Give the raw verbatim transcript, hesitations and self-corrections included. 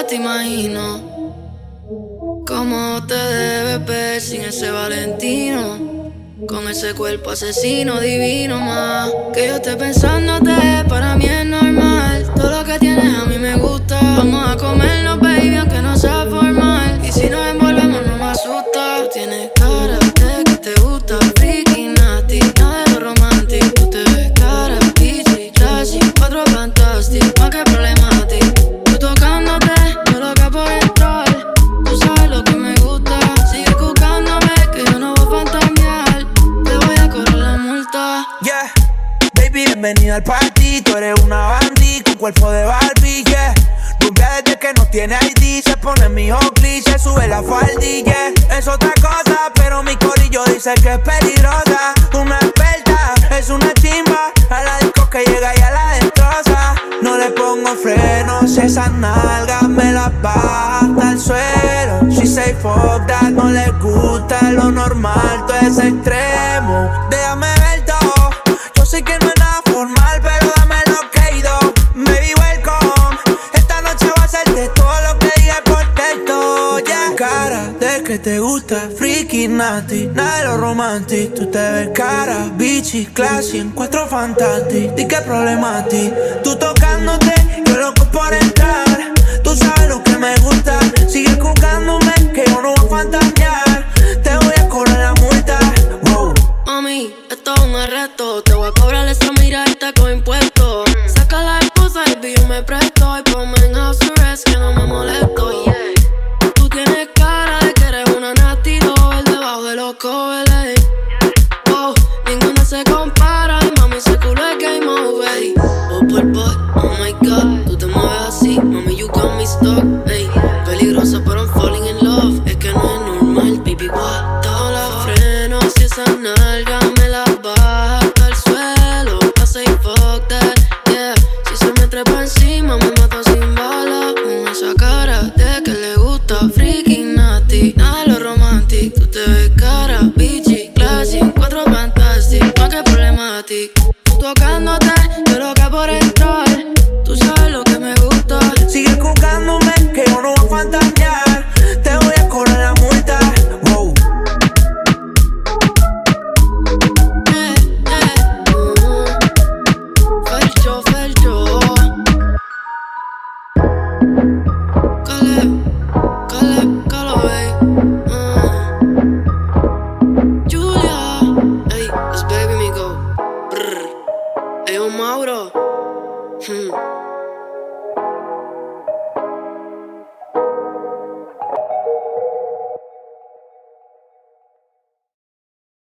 sola te imagino cómo te debes ver sin ese Valentino, con ese cuerpo asesino divino más. Que yo esté pensándote, para mí es normal. Todo lo que tienes a mí me gusta. Vamos a comernos, baby, aunque no sea formal. Y si nos envolvemos no me asusta. Tú tienes cara de que te gusta freaky, nasty, nada de lo romántico. Tú te ves cara, bitchy, classy, cuatro fantastic, más que problemático. Tú tocándote, yo loca por entrar. Tú sabes lo que me gusta. Sigue buscándome, que yo no voy a fantamear. Te voy a correr la multa. Yeah, baby, bienvenida al party. Tú eres una bandí con cuerpo de Barbie, yeah. Rubia desde que no tiene I D. Se pone mi Oakley, se sube la faldilla, yeah. Es otra cosa, pero mi corillo dice que es peligrosa. Una experta, es una chimba. A la disco que llega y a la destroza. No le pongo frenos, esas nalgas me las baja hasta el suelo. She say fuck that, no le gusta lo normal, todo es extremo. Déjame ver todo, yo sé que no es nada formal, pero dame lo que he ido. Baby, welcome, esta noche va a ser de todo lo que diga por texto, yeah. Cara de que te gusta, freaky, nasty, nada de lo romantic. Tú te ves cara, bitchy, classy, encuentro fantastic. Di que problema a ti, tú tocándote, yo loco por entrar. Tú sabes lo que me gusta, sigue buscándome, que yo no voy a fantasear. Te voy a cobrar la multa, wow. Mami, esto es un arresto. Te voy a cobrar esa mirada con impuestos. Saca la esposa y yo me presto. Y ponme en house arrest que no me molesto, yeah. Tú tienes cara de que eres una nasty doll debajo de los covers, wow, ninguna se compara. Y mami, ese culo es game over. Oh, por boy, oh my god. Tú te mueves así, mami, you got me stuck, ey. Peligrosa, pero I'm falling in love. Es que no es normal, baby, what? Todos los frenos y esa nalga me la baja hasta el suelo. I say fuck that, yeah. Si se me trepa encima, me mata sin bala. Con esa cara de que le gusta freaky, nasty, nada de lo romantic. Tú te ves cara, bitchy, classy, cuatro fantastic, más que problematic. Tú tocándote, yo loca por entrar. Tú sabes lo que me gusta. Sigue buscándome, que yo no voy a fantasear. Te voy a cobrar la multa, wow. Eh, eh, uh, Felcho, Felcho. Caleb, Caleb, Calaway. uh. Julia, ey, es baby me go. Brr. Ey, un Mauro. Hmm.